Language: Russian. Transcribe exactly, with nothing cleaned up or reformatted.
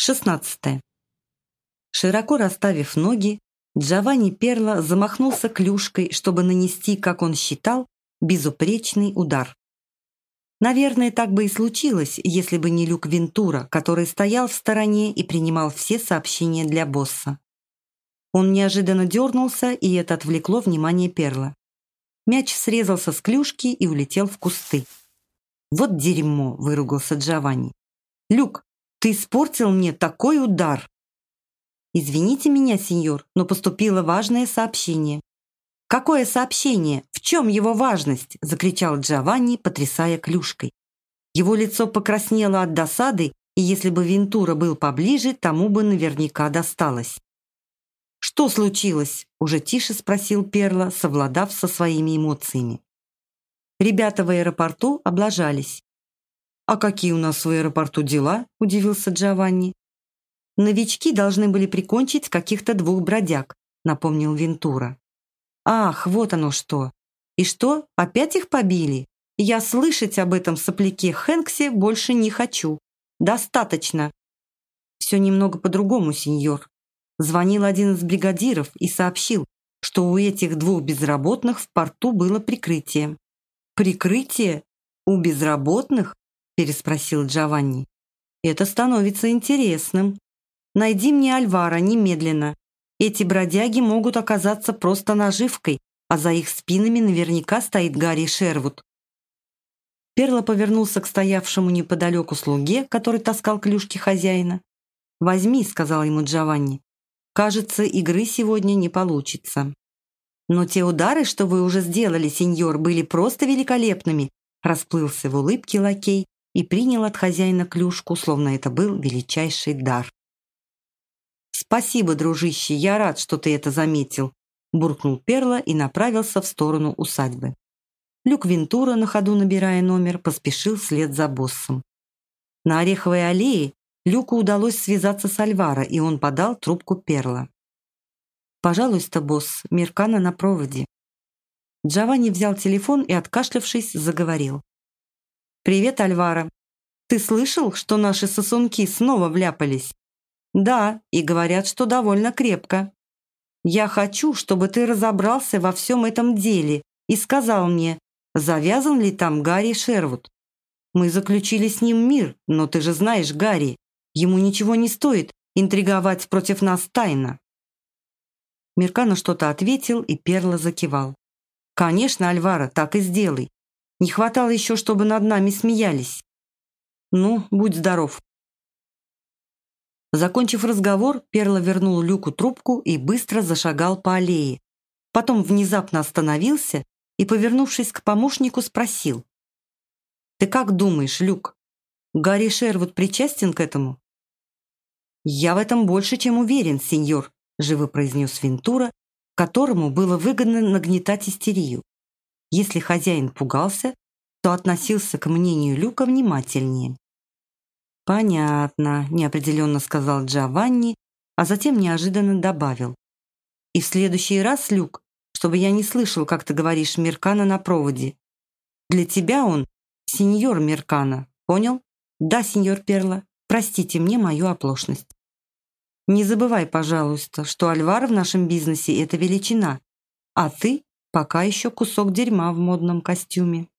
шестнадцатое. Широко расставив ноги, Джованни Перло замахнулся клюшкой, чтобы нанести, как он считал, безупречный удар. Наверное, так бы и случилось, если бы не Люк Вентура, который стоял в стороне и принимал все сообщения для босса. Он неожиданно дернулся, и это отвлекло внимание Перло. Мяч срезался с клюшки и улетел в кусты. «Вот дерьмо!» – выругался Джованни. «Люк, ты испортил мне такой удар!» «Извините меня, сеньор, но поступило важное сообщение». «Какое сообщение? В чем его важность?» – закричал Джованни, потрясая клюшкой. Его лицо покраснело от досады, и если бы Вентура был поближе, тому бы наверняка досталось. «Что случилось?» – уже тише спросил Перло, совладав со своими эмоциями. Ребята в аэропорту облажались. «А какие у нас в аэропорту дела?» – удивился Джованни. «Новички должны были прикончить каких-то двух бродяг», – напомнил Вентура. «Ах, вот оно что! И что, опять их побили? Я слышать об этом сопляке Хэнксе больше не хочу. Достаточно!» «Все немного по-другому, сеньор. Звонил один из бригадиров и сообщил, что у этих двух безработных в порту было прикрытие». «Прикрытие? У безработных?» – переспросил Джованни. «Это становится интересным. Найди мне Альвара немедленно. Эти бродяги могут оказаться просто наживкой, а за их спинами наверняка стоит Гарри Шервуд». Перло повернулся к стоявшему неподалеку слуге, который таскал клюшки хозяина. «Возьми», – сказал ему Джованни. «Кажется, игры сегодня не получится». «Но те удары, что вы уже сделали, сеньор, были просто великолепными», – расплылся в улыбке лакей и принял от хозяина клюшку, словно это был величайший дар. «Спасибо, дружище, я рад, что ты это заметил», – буркнул Перло и направился в сторону усадьбы. Люк Вентура, на ходу набирая номер, поспешил вслед за боссом. На Ореховой аллее Люку удалось связаться с Альваро, и он подал трубку Перло. «Пожалуйста, босс, Миркана на проводе». Джованни взял телефон и, откашлявшись, заговорил. «Привет, Альваро. Ты слышал, что наши сосунки снова вляпались?» «Да, и говорят, что довольно крепко. Я хочу, чтобы ты разобрался во всем этом деле и сказал мне, завязан ли там Гарри Шервуд. Мы заключили с ним мир, но ты же знаешь Гарри. Ему ничего не стоит интриговать против нас тайно». Миркано что-то ответил, и Перло закивал. «Конечно, Альваро, так и сделай. Не хватало еще, чтобы над нами смеялись. Ну, будь здоров». Закончив разговор, Перло вернул Люку трубку и быстро зашагал по аллее. Потом внезапно остановился и, повернувшись к помощнику, спросил. «Ты как думаешь, Люк, Гарри Шервуд причастен к этому?» «Я в этом больше, чем уверен, сеньор», – живо произнес Вентура, которому было выгодно нагнетать истерию. Если хозяин пугался, то относился к мнению Люка внимательнее. «Понятно», – неопределенно сказал Джованни, а затем неожиданно добавил. «И в следующий раз, Люк, чтобы я не слышал, как ты говоришь Миркана на проводе. Для тебя он сеньор Миркана, понял? Да, сеньор Перло, простите мне мою оплошность. Не забывай, пожалуйста, что Альваро в нашем бизнесе – это величина, а ты пока еще кусок дерьма в модном костюме».